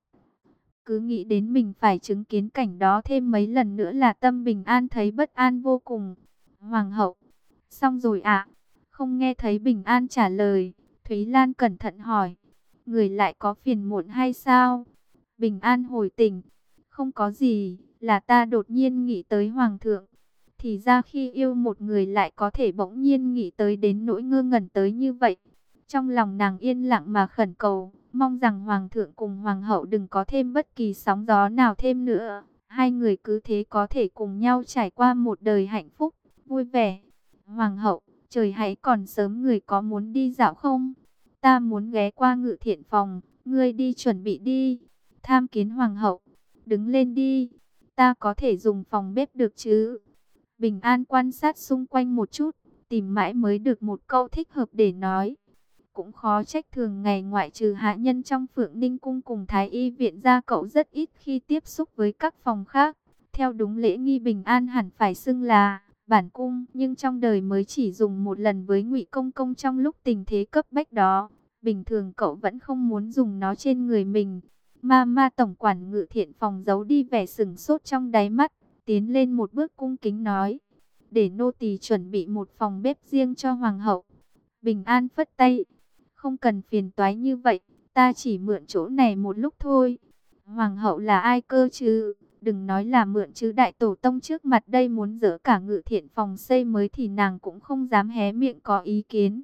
Cứ nghĩ đến mình phải chứng kiến cảnh đó thêm mấy lần nữa là tâm Bình An thấy bất an vô cùng. Hoàng hậu, xong rồi ạ? Không nghe thấy Bình An trả lời, Thúy Lan cẩn thận hỏi, người lại có phiền muộn hay sao? Bình An hồi tỉnh, không có gì, là ta đột nhiên nghĩ tới Hoàng thượng. Thì ra khi yêu một người lại có thể bỗng nhiên nghĩ tới đến nỗi ngơ ngẩn tới như vậy. Trong lòng nàng yên lặng mà khẩn cầu, mong rằng Hoàng thượng cùng Hoàng hậu đừng có thêm bất kỳ sóng gió nào thêm nữa. Hai người cứ thế có thể cùng nhau trải qua một đời hạnh phúc, vui vẻ. Hoàng hậu, trời hãy còn sớm, người có muốn đi dạo không? Ta muốn ghé qua Ngự Thiện phòng, ngươi đi chuẩn bị đi. Tham kiến Hoàng hậu, đứng lên đi, ta có thể dùng phòng bếp được chứ? Bình An quan sát xung quanh một chút, tìm mãi mới được một câu thích hợp để nói. Cũng khó trách thường ngày ngoại trừ hạ nhân trong Phượng Ninh Cung cùng Thái Y viện ra, cậu rất ít khi tiếp xúc với các phòng khác. Theo đúng lễ nghi Bình An hẳn phải xưng là bản cung, nhưng trong đời mới chỉ dùng một lần với Ngụy Công Công trong lúc tình thế cấp bách đó. Bình thường cậu vẫn không muốn dùng nó trên người mình. Ma ma tổng quản Ngự Thiện phòng giấu đi vẻ sửng sốt trong đáy mắt, tiến lên một bước cung kính nói, để nô tỳ chuẩn bị một phòng bếp riêng cho Hoàng hậu. Bình An phất tay, không cần phiền toái như vậy, ta chỉ mượn chỗ này một lúc thôi. Hoàng hậu là ai cơ chứ? Đừng nói là mượn chứ, đại tổ tông trước mặt đây muốn dỡ cả Ngự Thiện phòng xây mới thì nàng cũng không dám hé miệng có ý kiến.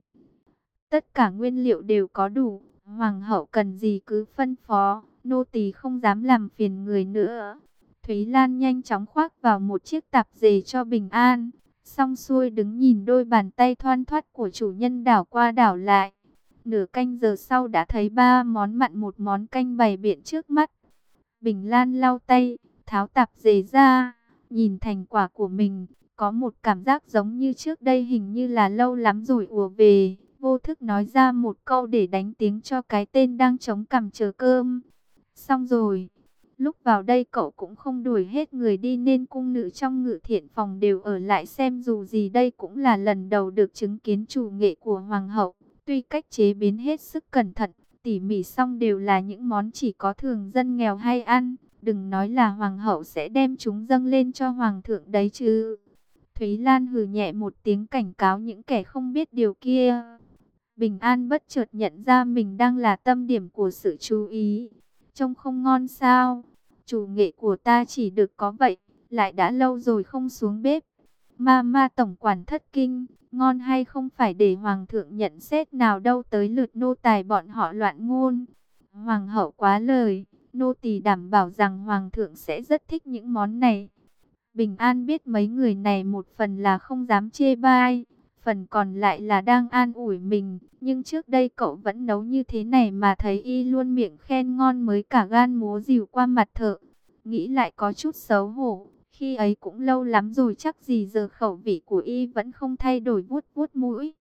Tất cả nguyên liệu đều có đủ, Hoàng hậu cần gì cứ phân phó, nô tỳ không dám làm phiền người nữa. Thúy Lan nhanh chóng khoác vào một chiếc tạp dề cho Bình An, xong xuôi đứng nhìn đôi bàn tay thoăn thoắt của chủ nhân đảo qua đảo lại. Nửa canh giờ sau đã thấy ba món mặn một món canh bày biện trước mắt. Bình Lan lau tay, tháo tạp dề ra, nhìn thành quả của mình, có một cảm giác giống như trước đây hình như là lâu lắm rồi ùa về, vô thức nói ra một câu để đánh tiếng cho cái tên đang chống cằm chờ cơm. Xong rồi. Lúc vào đây cậu cũng không đuổi hết người đi nên cung nữ trong Ngự Thiện phòng đều ở lại xem, dù gì đây cũng là lần đầu được chứng kiến chủ nghệ của Hoàng hậu. Tuy cách chế biến hết sức cẩn thận, tỉ mỉ, xong đều là những món chỉ có thường dân nghèo hay ăn. Đừng nói là Hoàng hậu sẽ đem chúng dâng lên cho Hoàng thượng đấy chứ. Thúy Lan hừ nhẹ một tiếng cảnh cáo những kẻ không biết điều kia. Bình An bất chợt nhận ra mình đang là tâm điểm của sự chú ý. Trông không ngon sao? Chủ nghệ của ta chỉ được có vậy, lại đã lâu rồi không xuống bếp. Ma ma tổng quản thất kinh, ngon hay không phải để Hoàng thượng nhận xét nào đâu, tới lượt nô tài bọn họ loạn ngôn. Hoàng hậu quá lời, nô tỳ đảm bảo rằng Hoàng thượng sẽ rất thích những món này. Bình An biết mấy người này một phần là không dám chê bai, phần còn lại là đang an ủi mình. Nhưng trước đây cậu vẫn nấu như thế này mà thấy y luôn miệng khen ngon mới cả gan múa rìu qua mặt thợ. Nghĩ lại có chút xấu hổ, khi ấy cũng lâu lắm rồi chắc gì giờ khẩu vị của y vẫn không thay đổi, vuốt vuốt mũi.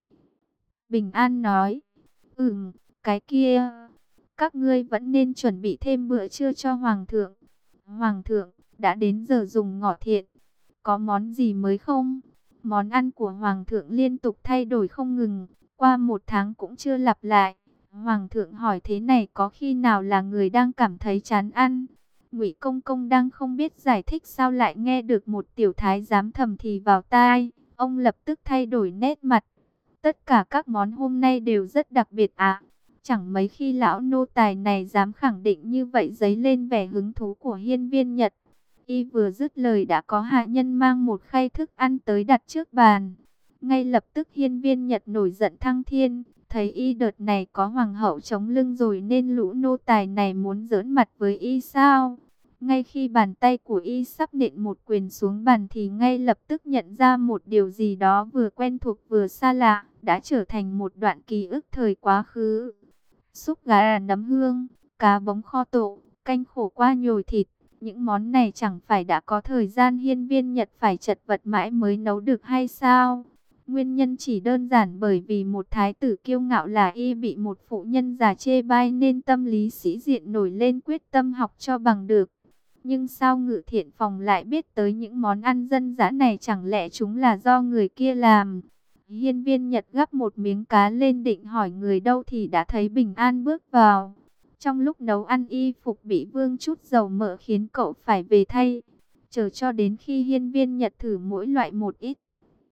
Bình An nói, ừm, cái kia, các ngươi vẫn nên chuẩn bị thêm bữa trưa cho Hoàng thượng. Hoàng thượng, đã đến giờ dùng ngọ thiện, có món gì mới không? Món ăn của Hoàng thượng liên tục thay đổi không ngừng, qua một tháng cũng chưa lặp lại. Hoàng thượng hỏi thế này có khi nào là người đang cảm thấy chán ăn? Ngụy Công Công đang không biết giải thích sao lại nghe được một tiểu thái giám thầm thì vào tai, ông lập tức thay đổi nét mặt. Tất cả các món hôm nay đều rất đặc biệt ạ. Chẳng mấy khi lão nô tài này dám khẳng định như vậy, dấy lên vẻ hứng thú của Hiên Viên Nhật. Y vừa dứt lời đã có hạ nhân mang một khay thức ăn tới đặt trước bàn. Ngay lập tức Hiên Viên Nhật nổi giận thăng thiên, thấy y đợt này có hoàng hậu chống lưng rồi nên lũ nô tài này muốn giỡn mặt với y sao? Ngay khi bàn tay của y sắp nện một quyền xuống bàn thì ngay lập tức nhận ra một điều gì đó vừa quen thuộc vừa xa lạ, đã trở thành một đoạn ký ức thời quá khứ. Súp gà nấm hương, cá bống kho tộ, canh khổ qua nhồi thịt. Những món này chẳng phải đã có thời gian Hiên Viên Nhật phải chật vật mãi mới nấu được hay sao? Nguyên nhân chỉ đơn giản bởi vì một thái tử kiêu ngạo là y bị một phụ nhân già chê bai nên tâm lý sĩ diện nổi lên quyết tâm học cho bằng được. Nhưng sao Ngự Thiện Phòng lại biết tới những món ăn dân dã này, chẳng lẽ chúng là do người kia làm? Hiên Viên Nhật gắp một miếng cá lên định hỏi người đâu thì đã thấy Bình An bước vào. Trong lúc nấu ăn y phục bị vương chút dầu mỡ khiến cậu phải về thay. Chờ cho đến khi Hiên Viên Nhật thử mỗi loại một ít,